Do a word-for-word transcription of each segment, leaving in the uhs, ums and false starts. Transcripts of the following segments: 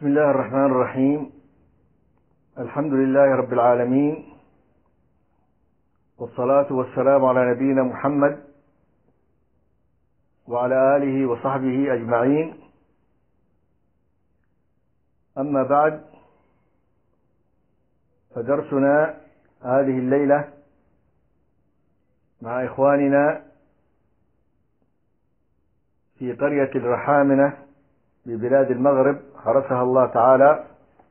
بسم الله الرحمن الرحيم. الحمد لله رب العالمين، والصلاة والسلام على نبينا محمد وعلى آله وصحبه أجمعين. أما بعد، فدرسنا هذه الليلة مع إخواننا في قرية الرحامنة ببلاد المغرب حرسها الله تعالى،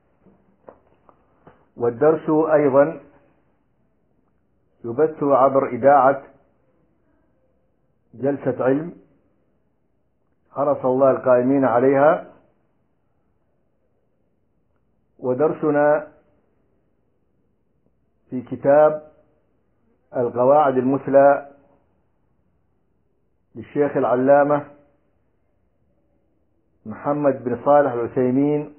والدرس أيضا يبث عبر إذاعة جلسة علم حرس الله القائمين عليها. ودرسنا في كتاب القواعد المثلى للشيخ العلامة محمد بن صالح العثيمين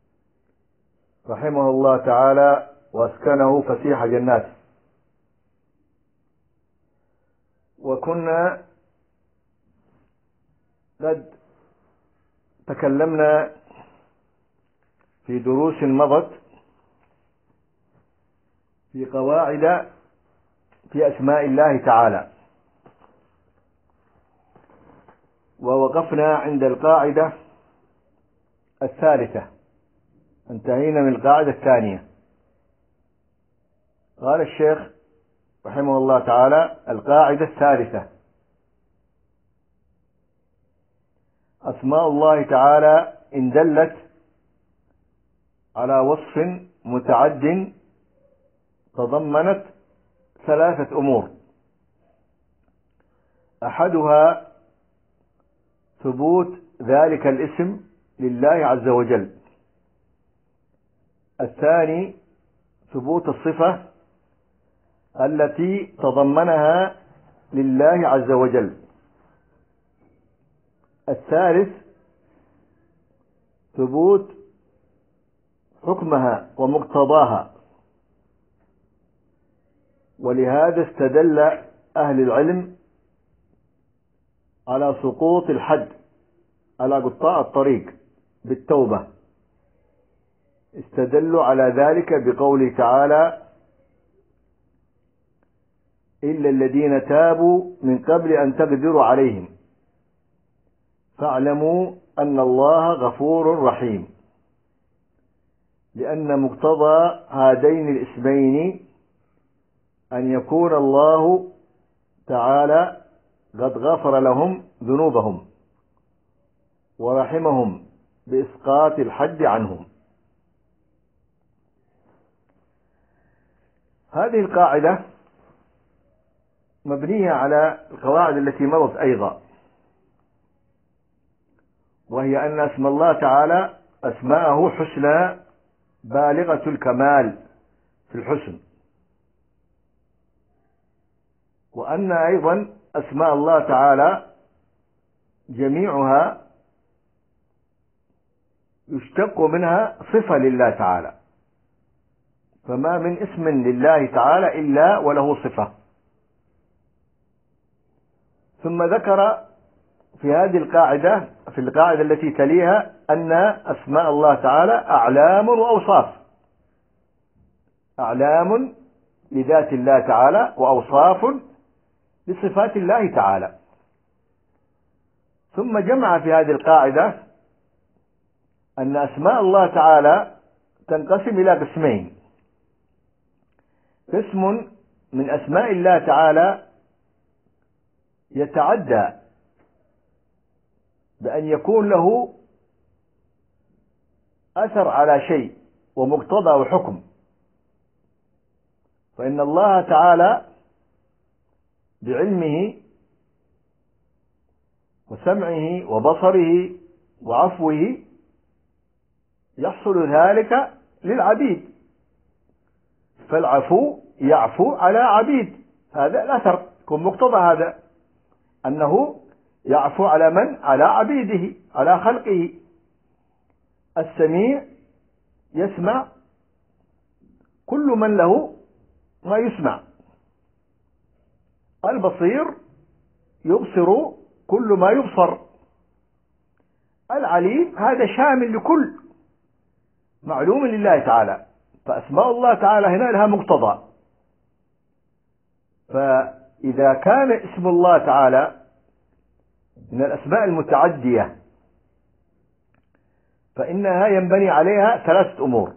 رحمه الله تعالى واسكنه فسيح جناته. وكنا قد تكلمنا في دروس مضت في قواعد في أسماء الله تعالى، ووقفنا عند القاعدة الثالثة، انتهينا من القاعدة الثانية. قال الشيخ رحمه الله تعالى: القاعدة الثالثة: أسماء الله تعالى إن دلت على وصف متعد تضمنت ثلاثة أمور: أحدها ثبوت ذلك الاسم لله عز وجل، الثاني ثبوت الصفة التي تضمنها لله عز وجل، الثالث ثبوت حكمها ومقتضاها. ولهذا استدل أهل العلم على سقوط الحد على قطاع الطريق بالتوبة، استدلوا على ذلك بقوله تعالى: إلا الذين تابوا من قبل أن تقدروا عليهم فاعلموا أن الله غفور رحيم، لأن مقتضى هذين الاسمين أن يكون الله تعالى قد غفر لهم ذنوبهم ورحمهم بإسقاط الحد عنهم. هذه القاعدة مبنية على القواعد التي مضت أيضا، وهي أن اسم الله تعالى أسماءه حسنى بالغة الكمال في الحسن، وأن أيضا أسماء الله تعالى جميعها يشتق منها صفة لله تعالى، فما من اسم لله تعالى إلا وله صفة. ثم ذكر في هذه القاعدة في القاعدة التي تليها أن أسماء الله تعالى أعلام وأوصاف، أعلام لذات الله تعالى وأوصاف لصفات الله تعالى. ثم جمع في هذه القاعدة أن أسماء الله تعالى تنقسم إلى قسمين: قسم من أسماء الله تعالى يتعدى بأن يكون له أثر على شيء ومقتضى وحكم، فإن الله تعالى بعلمه وسمعه وبصره وعفوه يحصل ذلك للعبيد، فالعفو يعفو على عبيد، هذا الأثر يكون مقتضى هذا، أنه يعفو على من؟ على عبيده، على خلقه. السميع يسمع كل من له ما يسمع، البصير يبصر كل ما يبصر، العليم هذا شامل لكل معلوم لله تعالى، فأسماء الله تعالى هنا لها مقتضى. فإذا كان اسم الله تعالى من الأسماء المتعدية فإنها ينبني عليها ثلاثة أمور.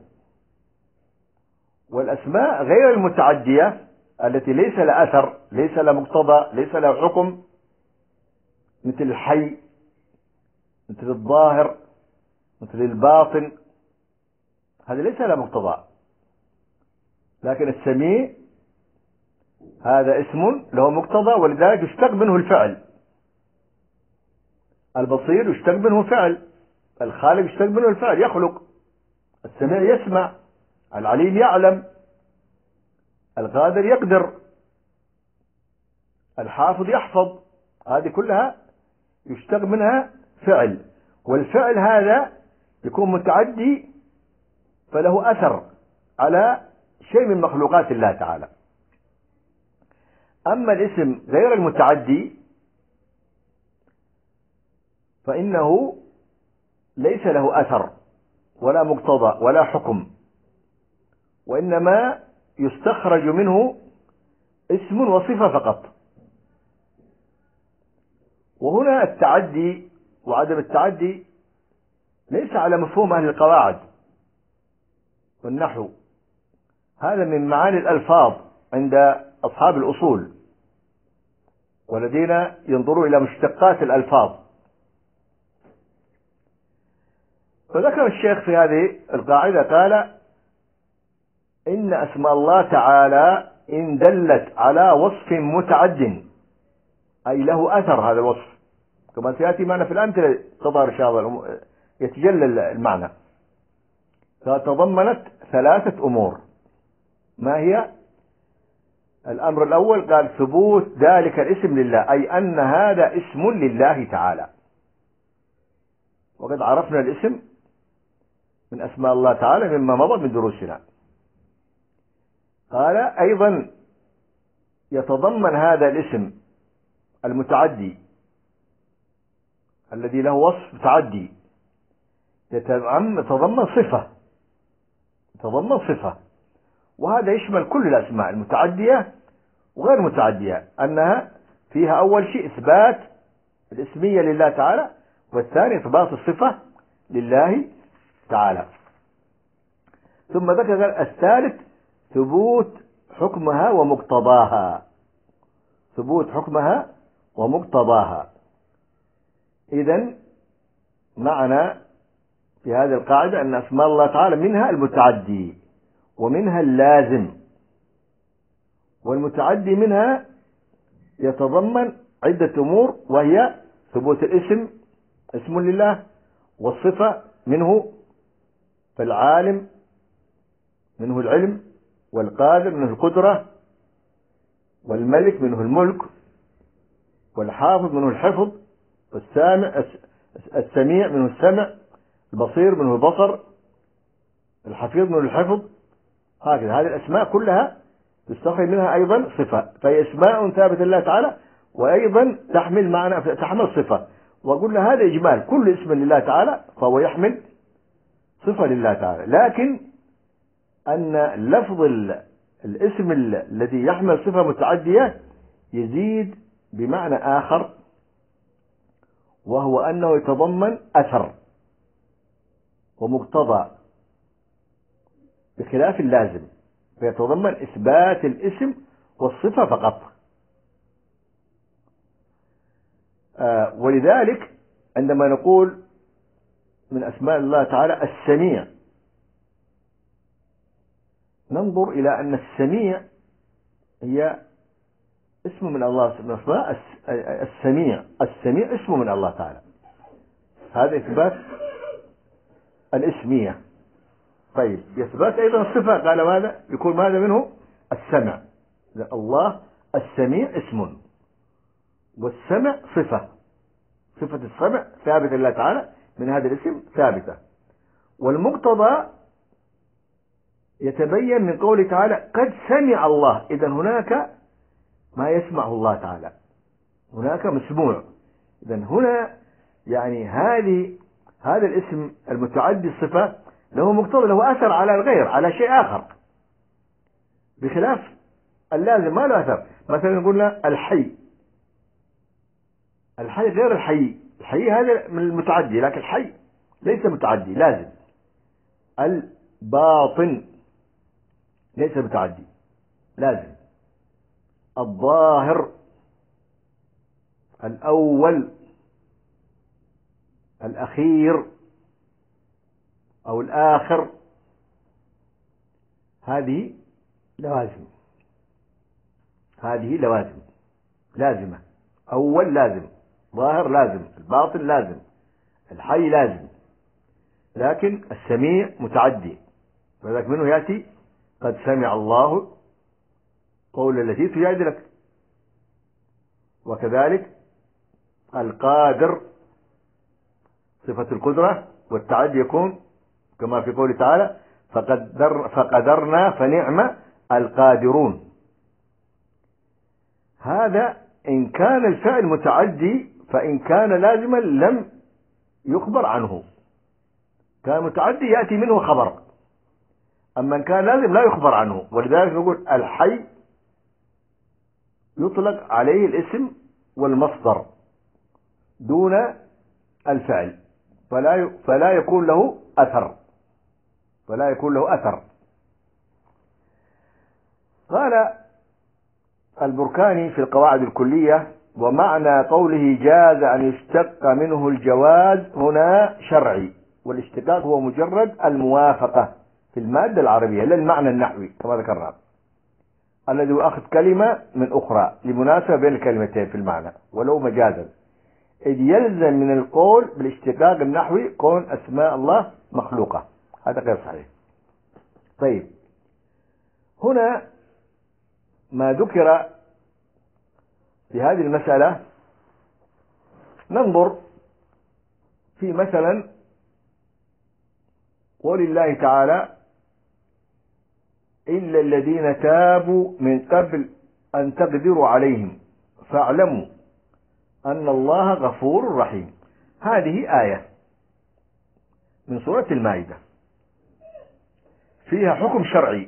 والأسماء غير المتعدية التي ليس لها أثر، ليس لها مقتضى، ليس لها حكم، مثل الحي، مثل الظاهر، مثل الباطن، هذا ليس لها مقتضى. لكن السميع هذا اسم له مقتضى، ولذلك يشتق منه الفعل. البصير يشتق منه فعل، الخالق يشتق منه الفعل، يخلق. السميع يسمع، العليم يعلم، القادر يقدر، الحافظ يحفظ. هذه كلها يشتق منها فعل، والفعل هذا يكون متعدي فله أثر على شيء من مخلوقات الله تعالى. أما الاسم غير المتعدي فإنه ليس له أثر ولا مقتضى ولا حكم، وإنما يستخرج منه اسم وصفة فقط. وهنا التعدي وعدم التعدي ليس على مفهوم أهل القواعد والنحو، هذا من معاني الألفاظ عند أصحاب الأصول والذين ينظروا إلى مشتقات الألفاظ. فذكر الشيخ في هذه القاعدة قال: إن أسماء الله تعالى إن دلت على وصف متعد، أي له أثر هذا الوصف، كما سيأتي معنا في الأمثلة تظهر إن شاء الله يتجلى المعنى، فتضمنت ثلاثة أمور. ما هي؟ الأمر الأول قال: ثبوت ذلك الاسم لله، أي أن هذا اسم لله تعالى. وقد عرفنا الاسم من أسماء الله تعالى مما مضى من دروسنا. قال أيضا يتضمن هذا الاسم المتعدي الذي له وصف متعدي يتضمن صفة، يتضمن صفة، وهذا يشمل كل الأسماء المتعدية وغير المتعدية، أنها فيها أول شيء إثبات الاسمية لله تعالى، والثاني إثبات الصفة لله تعالى. ثم ذكر الثالث ثبوت حكمها ومقتضاها، ثبوت حكمها ومقتضاها. إذن معنا في هذه القاعدة أن أسماء الله تعالى منها المتعدي ومنها اللازم، والمتعدي منها يتضمن عدة أمور، وهي ثبوت الاسم، اسم لله، والصفة منه، فالعالم منه العلم، والقادر منه القدرة، والملك منه الملك، والحافظ منه الحفظ، والسامع السميع منه السمع، البصير منه البصر، الحفيظ منه الحفظ. هكذا هذه الأسماء كلها تستخرج منها أيضا صفة، فهي أسماء ثابتة لله تعالى، وأيضا تحمل معنى، تحمل صفة. وقلنا هذا إجمال، كل اسم لله تعالى فهو يحمل صفة لله تعالى، لكن أن لفظ الاسم الذي يحمل صفة متعدية يزيد بمعنى آخر، وهو أنه يتضمن أثر ومقتضى بخلاف اللازم، فيتضمن إثبات الاسم والصفة فقط. آه ولذلك عندما نقول من أسماء الله تعالى السميع، ننظر إلى أن السميع هي اسم من الله، من أسماء السميع، السميع اسم من الله تعالى، هذا إثبات الاسمية. طيب يثبت أيضا الصفة، قال ماذا؟ يكون ماذا منه؟ السمع. الله السميع اسم، والسمع صفة، صفة السمع ثابتة لله تعالى من هذا الاسم ثابتة. والمقتضى يتبين من قوله تعالى قد سمع الله، إذا هناك ما يسمعه الله تعالى، هناك مسموع. إذا هنا يعني هذه هذا الاسم المتعدي الصفة له مقتضى، له أثر على الغير، على شيء آخر، بخلاف اللازم ما له أثر. مثلا قلنا الحي، الحي غير الحي، الحي هذا من المتعدي، لكن الحي ليس متعدي لازم. الباطن ليس متعدي لازم. الظاهر، الأول، الأخير أو الآخر، هذه لوازم، هذه لوازم لازمة. أول لازم، ظاهر لازم، الباطن لازم، الحي لازم. لكن السميع متعدي، وذلك منه يأتي قد سمع الله قول التي تجادلك. وكذلك القادر، صفة القدرة والتعدي يكون كما في قوله تعالى فقدر فقدرنا فنعم القادرون. هذا إن كان الفعل متعدي، فإن كان لازما لم يخبر عنه، كان متعدي يأتي منه خبر، أما إن كان لازم لا يخبر عنه. ولذلك نقول الحي يطلق عليه الاسم والمصدر دون الفعل، فلا فلا يكون له أثر، فلا يكون له أثر. قال البركاني في القواعد الكلية: ومعنى قوله جاز أن يشتق منه الجواز هنا شرعي، والاشتقاق هو مجرد الموافقة في المادة العربية لا المعنى النحوي كما ذكرنا، الذي هو أخذ كلمة من أخرى لمناسبة بين الكلمتين في المعنى ولو مجازا، إذ يلزم من القول بالاشتقاق النحوي كون أسماء الله مخلوقة، هذا غير صحيح. طيب، هنا ما ذكر في هذه المسألة ننظر في مثلا قول الله تعالى: إلا الذين تابوا من قبل أن تقدروا عليهم فاعلموا أن الله غفور رحيم. هذه آية من سورة المائدة فيها حكم شرعي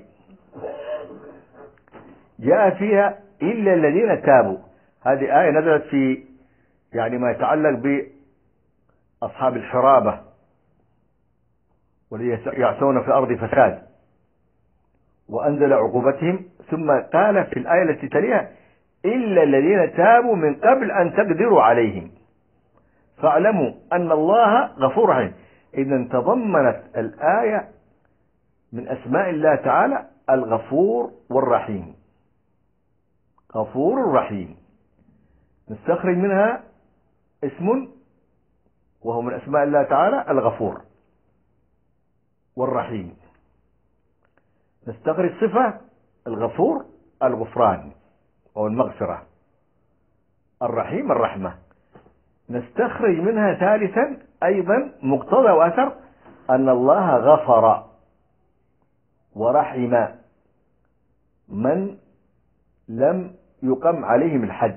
جاء فيها إلا الذين تابوا. هذه آية نزلت في يعني ما يتعلق بأصحاب الحرابة والذين يعثون في الأرض فساد، وأنزل عقوبتهم، ثم قال في الآية التي تليها: إلا الذين تابوا من قبل أن تقدروا عليهم فاعلموا أن الله غفور رحيم. إذن تضمنت الآية من أسماء الله تعالى الغفور والرحيم، غفور رحيم، نستخرج منها اسم وهو من أسماء الله تعالى الغفور والرحيم، نستخرج صفة الغفور الغفران أو المغفرة، الرحيم الرحمة، نستخرج منها ثالثا أيضا مقتضى وأثر أن الله غفر ورحم من لم يقم عليهم الحد،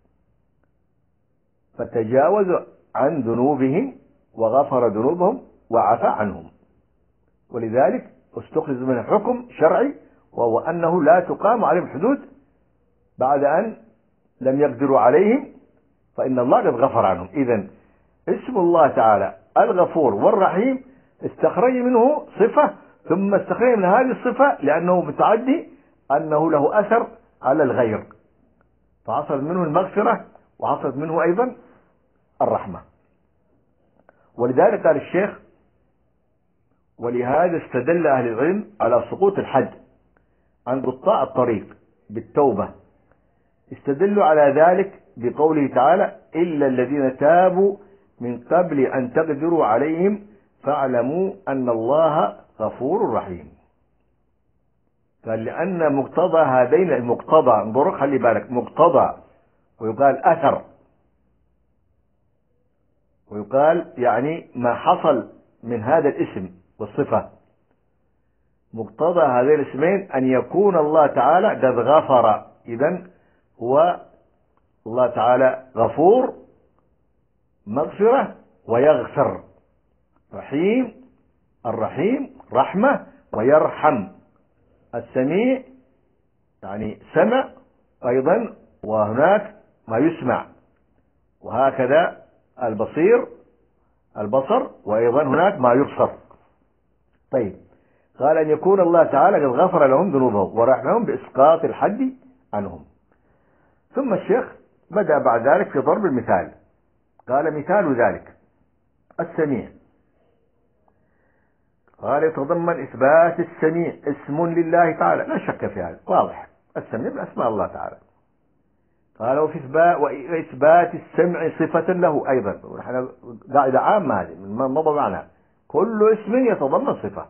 فتجاوز عن ذنوبهم وغفر ذنوبهم وعفى عنهم. ولذلك استخرج من حكم شرعي وهو أنه لا تقام عليهم الحدود بعد أن لم يقدروا عليهم، فإن الله قد غفر عنهم. إذن اسم الله تعالى الغفور والرحيم استخرج منه صفة، ثم استخرج من هذه الصفة لأنه متعدي أنه له أثر على الغير، فحصل منه المغفرة وحصلت منه أيضا الرحمة. ولذلك قال الشيخ: ولهذا استدل أهل العلم على سقوط الحد عن قطاع الطريق بالتوبة، استدلوا على ذلك بقوله تعالى: إلا الذين تابوا من قبل أن تقدروا عليهم فاعلموا أن الله غفور رحيم. قال لأن مقتضى هذين المقتضى، انظر خلي بالك، مقتضى ويقال أثر ويقال يعني ما حصل من هذا الاسم والصفة، مقتضى هذين الاسمين أن يكون الله تعالى قد غفر. إذن هو الله تعالى غفور مغفرة ويغفر، رحيم الرحيم رحمة ويرحم. السميع يعني سمع أيضا، وهناك ما يسمع، وهكذا البصير البصر، وأيضا هناك ما يبصر. طيب، قال أن يكون الله تعالى قد غفر لهم ذنوبهم ورحمهم بإسقاط الحد عنهم. ثم الشيخ بدأ بعد ذلك في ضرب المثال. قال مثال ذلك السميع، قال يتضمن إثبات السميع اسم لله تعالى، لا شك في هذا، واضح، السميع من أسماء الله تعالى. قال وفي إثبات وإثبات السمع صفة له أيضا، ونحن قاعدة عامة هذه مضى معنا، كل اسم يتضمن صفة،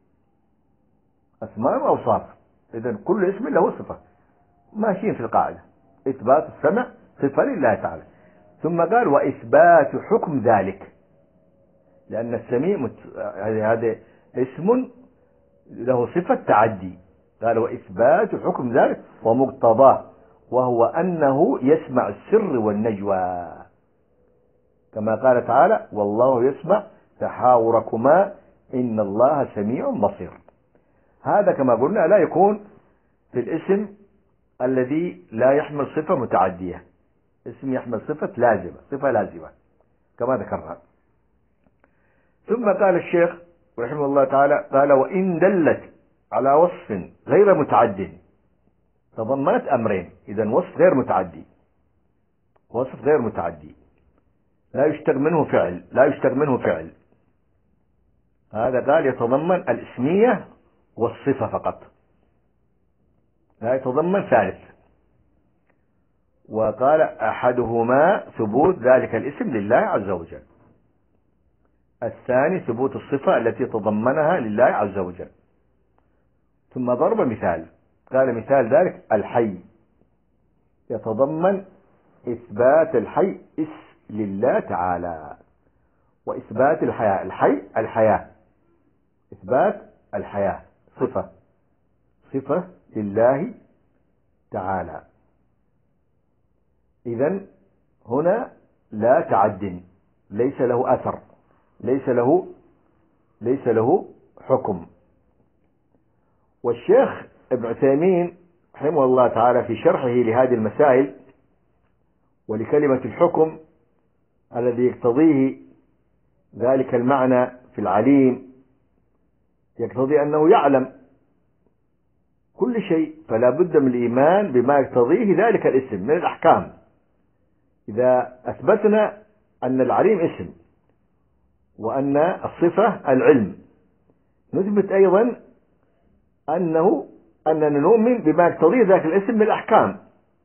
أسماء وأوصاف، إذن كل اسم له صفة، ماشيين في القاعدة، إثبات السمع صفة لله تعالى. ثم قال وإثبات حكم ذلك، لأن السميع مت... هذا اسم له صفة تعدي. قال وإثبات حكم ذلك ومقتضاه، وهو أنه يسمع السر والنجوى، كما قال تعالى والله يسمع تحاوركما إن الله سميع بصير. هذا كما قلنا لا يكون في الاسم الذي لا يحمل صفة متعدية، اسم يحمل صفة لازمة، صفة لازمة كما ذكرنا. ثم قال الشيخ رحمه الله تعالى قال وإن دلت على وصف غير متعد تضمنت أمرين. إذن وصف غير متعدي، وصف غير متعدي لا يشتق منه فعل، لا يشتق منه فعل، هذا قال يتضمن الاسمية والصفة فقط، لا يتضمن ثالث. وقال أحدهما ثبوت ذلك الاسم لله عز وجل، الثاني ثبوت الصفة التي تضمنها لله عز وجل. ثم ضرب مثال، قال مثال ذلك الحي، يتضمن إثبات الحي اسم لله تعالى، وإثبات الحياة، الحي الحياة، إثبات الحياة صفة، صفة لله تعالى. إذن هنا لا تعد، ليس له أثر، ليس له ليس له حكم. والشيخ ابن عثيمين رحمه الله تعالى في شرحه لهذه المسائل ولكلمة الحكم الذي يقتضيه ذلك المعنى في العليم، يقتضي أنه يعلم كل شيء، فلا بد من الإيمان بما يقتضيه ذلك الاسم من الأحكام. إذا أثبتنا أن العليم اسم وأن الصفة العلم، نثبت أيضا أنه أننا نؤمن بما يقتضيه ذلك الاسم من الأحكام.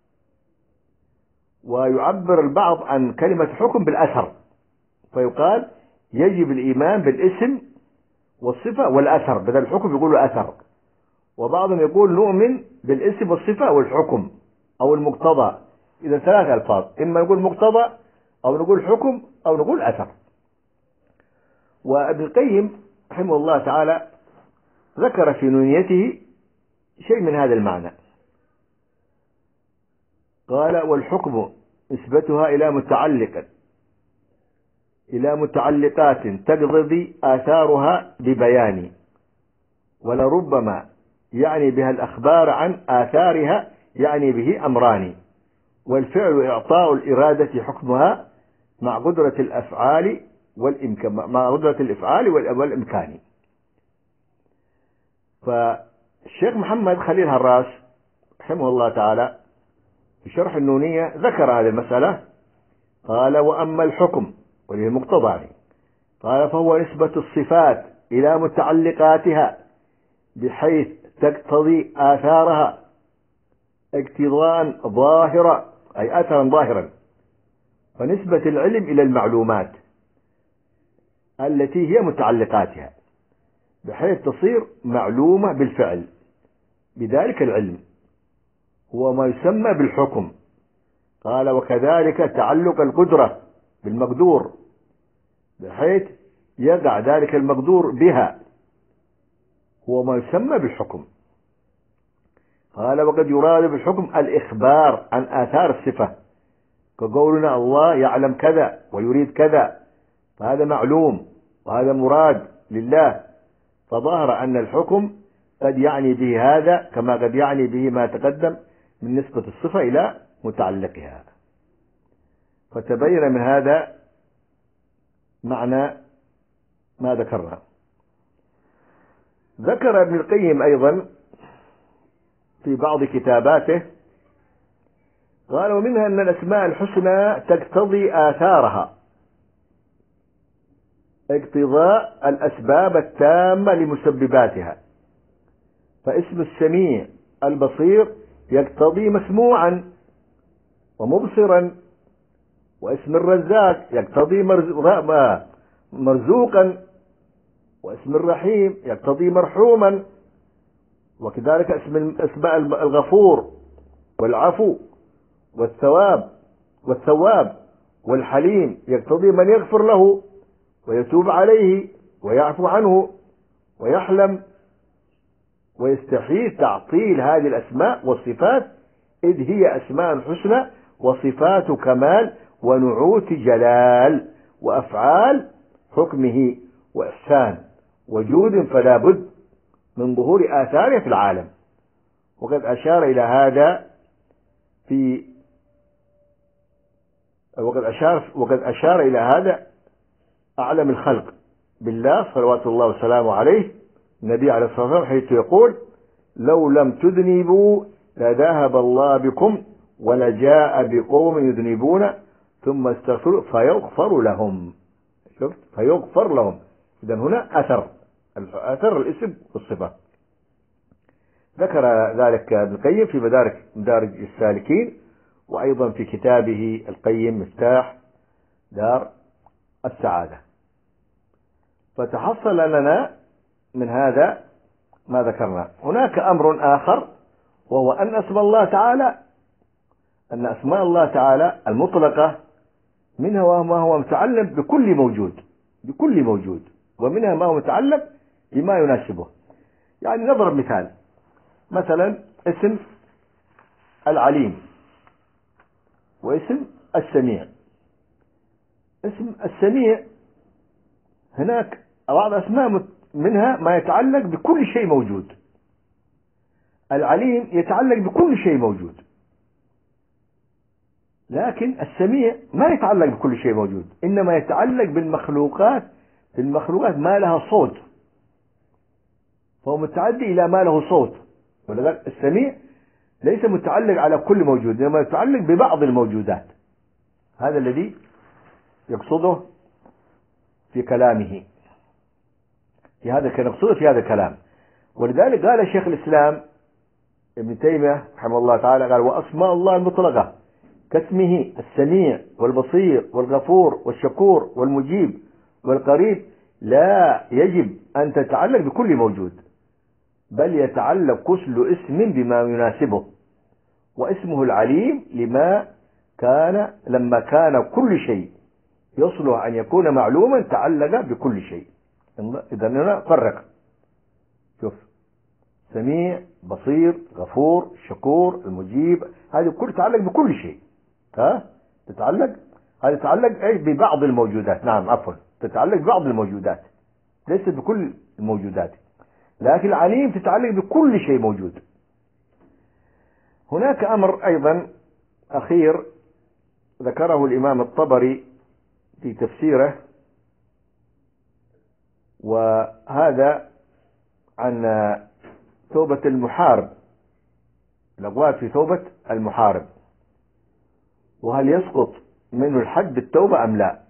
ويعبر البعض عن كلمة حكم بالأثر، فيقال يجب الإيمان بالاسم والصفة والأثر، بدل الحكم يقولوا أثر. وبعضهم يقول نؤمن بالاسم والصفة والحكم أو المقتضى. إذا ثلاث ألفاظ، إما نقول مقتضى أو نقول حكم أو نقول أثر. وابن القيم رحمه الله تعالى ذكر في نونيته شيء من هذا المعنى، قال والحكم نسبتها إلى متعلق إلى متعلقات تقتضي آثارها ببيان، ولربما يعني بها الأخبار عن آثارها، يعني به أمران، والفعل إعطاء الإرادة حكمها مع قدرة الأفعال والإمكان، مع قدرة الإفعال والإمكان. فالشيخ محمد خليل هراس رحمه الله تعالى في شرح النونية ذكر هذه المسألة، قال وأما الحكم وله مقتضى، قال فهو نسبة الصفات إلى متعلقاتها بحيث تقتضي آثارها اقتضاء ظاهرا، أي أثرا ظاهرا، فنسبة العلم إلى المعلومات التي هي متعلقاتها بحيث تصير معلومة بالفعل، بذلك العلم هو ما يسمى بالحكم. قال وكذلك تعلق القدرة بالمقدور بحيث يقع ذلك المقدور بها هو ما يسمى بالحكم. قال وقد يراد بالحكم الإخبار عن آثار الصفة، كقولنا الله يعلم كذا ويريد كذا، فهذا معلوم وهذا مراد لله، فظهر أن الحكم قد يعني به هذا كما قد يعني به ما تقدم من نسبة الصفة إلى متعلقها. فتبين من هذا معنى ما ذكرنا. ذكر ابن القيم أيضا في بعض كتاباته قال: ومنها أن الأسماء الحسنى تقتضي آثارها اقتضاء الأسباب التامة لمسبباتها، فاسم السميع البصير يقتضي مسموعا ومبصرا، واسم الرزاق يقتضي مرزوقا، واسم الرحيم يقتضي مرحوما، وكذلك اسم اسماء الغفور والعفو والثواب والثواب والحليم يقتضي من يغفر له ويتوب عليه ويعفو عنه ويحلم، ويستحيل تعطيل هذه الأسماء والصفات، إذ هي أسماء حسنى وصفات كمال ونعوت جلال وأفعال حكمه وإحسان وجود، فلا بد من ظهور آثاره في العالم. وقد أشار إلى هذا في وقد أشار وقد أشار إلى هذا أعلم الخلق بالله صلوات الله وسلامه عليه النبي عليه الصلاة والسلام، حيث يقول: لو لم تذنبوا لذهب الله بكم ولجاء بقوم يذنبون ثم استغفروا فيغفر لهم. شفت؟ فيغفر لهم. إذن هنا أثر أثر الاسم والصفة. ذكر ذلك ابن القيم في مدارج مدارج السالكين، وأيضا في كتابه القيم مفتاح دار السعادة. فتحصل لنا من هذا ما ذكرنا. هناك أمر آخر، وهو أن اسم الله تعالى أن أسماء الله تعالى المطلقة منها ما هو متعلق بكل موجود بكل موجود ومنها ما هو متعلق بما يناسبه. يعني نضرب مثال، مثلا اسم العليم واسم السميع. اسم السميع هناك بعض أسماء منها ما يتعلق بكل شيء موجود. العليم يتعلق بكل شيء موجود، لكن السميع ما يتعلق بكل شيء موجود، إنما يتعلق بالمخلوقات بالمخلوقات ما لها صوت، فهو متعدي إلى ما له صوت. ولذلك السميع ليس متعلق على كل موجود، إنما يتعلق ببعض الموجودات. هذا الذي يقصده في كلامه في هذا كان يقصده في هذا الكلام. ولذلك قال شيخ الإسلام ابن تيمية رحمه الله تعالى قال: وأسماء الله المطلقة كاسمه السميع والبصير والغفور والشكور والمجيب والقريب لا يجب أن تتعلق بكل موجود، بل يتعلق كل اسم بما يناسبه. واسمه العليم لما كان لما كان كل شيء يصلح أن يكون معلوما تعلق بكل شيء. إذا هنا فرق، شوف: سميع، بصير، غفور، شكور، المجيب، هذه كل تتعلق بكل شيء. ها تتعلق هذه تتعلق ايش؟ ببعض الموجودات. نعم عفوا، تتعلق ببعض الموجودات ليست بكل الموجودات، لكن العليم تتعلق بكل شيء موجود. هناك أمر أيضا أخير ذكره الإمام الطبري في تفسيره، وهذا عن توبة المحارب، الأقوال في توبة المحارب، وهل يسقط منه الحد بالتوبة أم لا.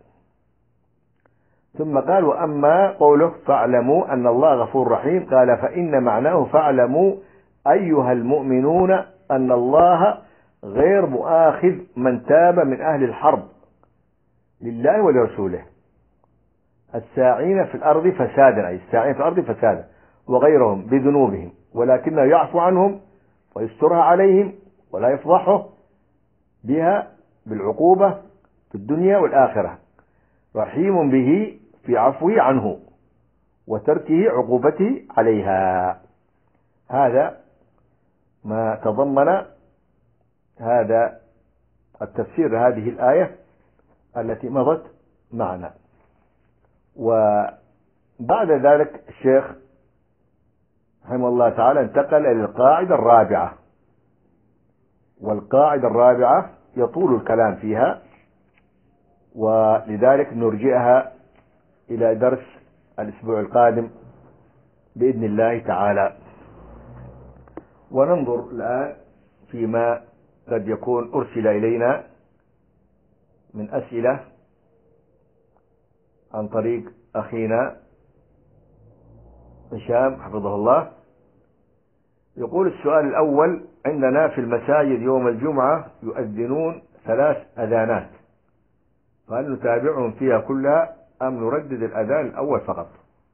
ثم قال: وأما قوله فاعلموا أن الله غفور رحيم، قال: فإن معناه فاعلموا أيها المؤمنون أن الله غير مؤاخذ من تاب من أهل الحرب لله ولرسوله الساعين في الأرض فسادا، أي الساعين في الأرض فسادا، وغيرهم بذنوبهم، ولكنه يعفو عنهم ويسترها عليهم ولا يفضحه بها بالعقوبة في الدنيا والآخرة، رحيم به في عفوه عنه وتركه عقوبته عليها. هذا ما تضمن هذا التفسير هذه الآية التي مضت معنا. وبعد ذلك الشيخ رحمه الله تعالى انتقل إلى القاعدة الرابعة، والقاعدة الرابعة يطول الكلام فيها، ولذلك نرجئها إلى درس الأسبوع القادم بإذن الله تعالى. وننظر الآن فيما قد يكون أرسل إلينا من أسئلة عن طريق أخينا هشام حفظه الله. يقول السؤال الأول: عندنا في المساجد يوم الجمعة يؤذنون ثلاث أذانات، فهل نتابعهم فيها كلها أم نردد الأذان الأول فقط؟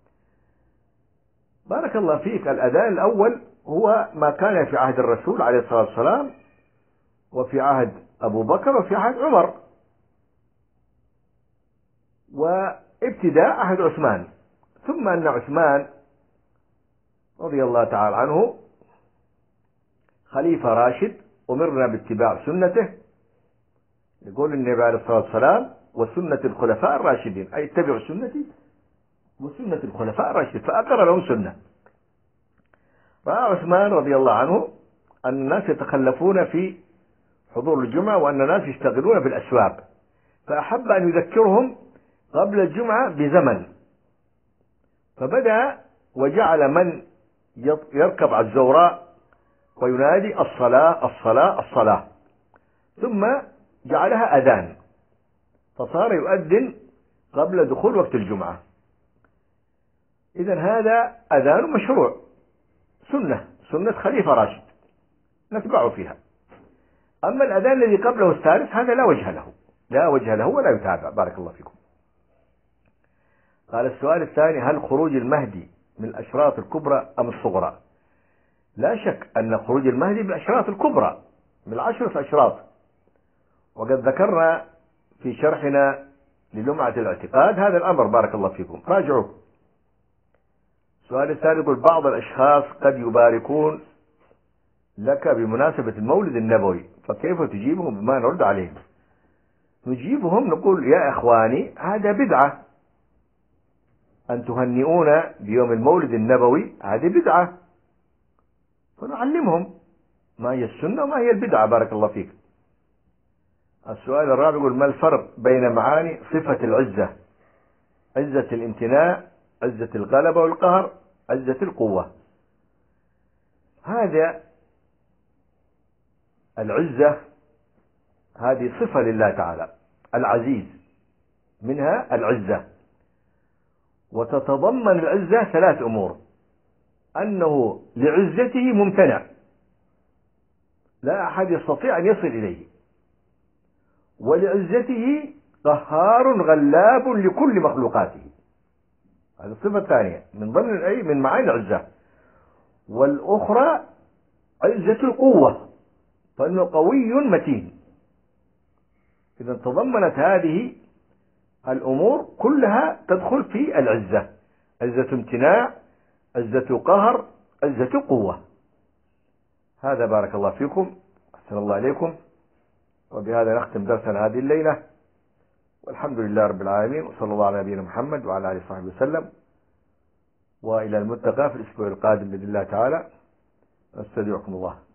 بارك الله فيك. الأذان الأول هو ما كان في عهد الرسول عليه الصلاة والسلام، وفي عهد أبو بكر، وفي عهد عمر، وابتداء عهد عثمان. ثم أن عثمان رضي الله تعالى عنه خليفة راشد، أمرنا باتباع سنته. يقول النبي عليه الصلاة والسلام: وسنة الخلفاء الراشدين، أي اتبعوا سنتي وسنة الخلفاء الراشدين، فأقر لهم سنة. رأى عثمان رضي الله عنه أن الناس يتخلفون في حضور الجمعة، وأن الناس يشتغلون في الأسواق، فأحب أن يذكرهم قبل الجمعة بزمن، فبدأ وجعل من يركب على الزوراء وينادي: الصلاة الصلاة الصلاة، ثم جعلها أذان، فصار يؤذن قبل دخول وقت الجمعة. إذن هذا أذان مشروع، سنة سنة خليفة راشد نتبع فيها. أما الأذان الذي قبله الثالث هذا لا وجه له، لا وجه له ولا يتابع. بارك الله فيكم. قال السؤال الثاني: هل خروج المهدي من الأشراط الكبرى أم الصغرى؟ لا شك أن خروج المهدي من الأشراط الكبرى، من العشرة أشراط، وقد ذكرنا في شرحنا للمعة الاعتقاد هذا الأمر. بارك الله فيكم، راجعوه. السؤال الثاني يقول: بعض الأشخاص قد يباركون لك بمناسبة المولد النبوي، فكيف تجيبهم بما نرد عليهم؟ نجيبهم نقول: يا إخواني، هذا بدعة، أن تهنئون بيوم المولد النبوي هذه بدعة، فنعلمهم ما هي السنة وما هي البدعة. بارك الله فيك. السؤال الرابع يقول: ما الفرق بين معاني صفة العزة؟ عزة الامتناع، عزة الغلبة والقهر، عزة القوة. هذا العزة هذه صفة لله تعالى العزيز، منها العزة، وتتضمن العزة ثلاث أمور: أنه لعزته ممتنع، لا أحد يستطيع أن يصل إليه، ولعزته قهار غلاب لكل مخلوقاته، هذه الصفة الثانية من ضمن أي من معاني العزة. والأخرى عزة القوة، فإنه قوي متين. إذا تضمنت هذه الأمور كلها تدخل في العزة: عزة امتناع، عزة قهر، عزة قوة. هذا بارك الله فيكم، أحسن الله عليكم. وبهذا نختم درسنا هذه الليلة، والحمد لله رب العالمين، وصلى الله على نبينا محمد وعلى آله وصحبه وسلم، وإلى الملتقى في الأسبوع القادم بإذن الله تعالى. أستودعكم الله.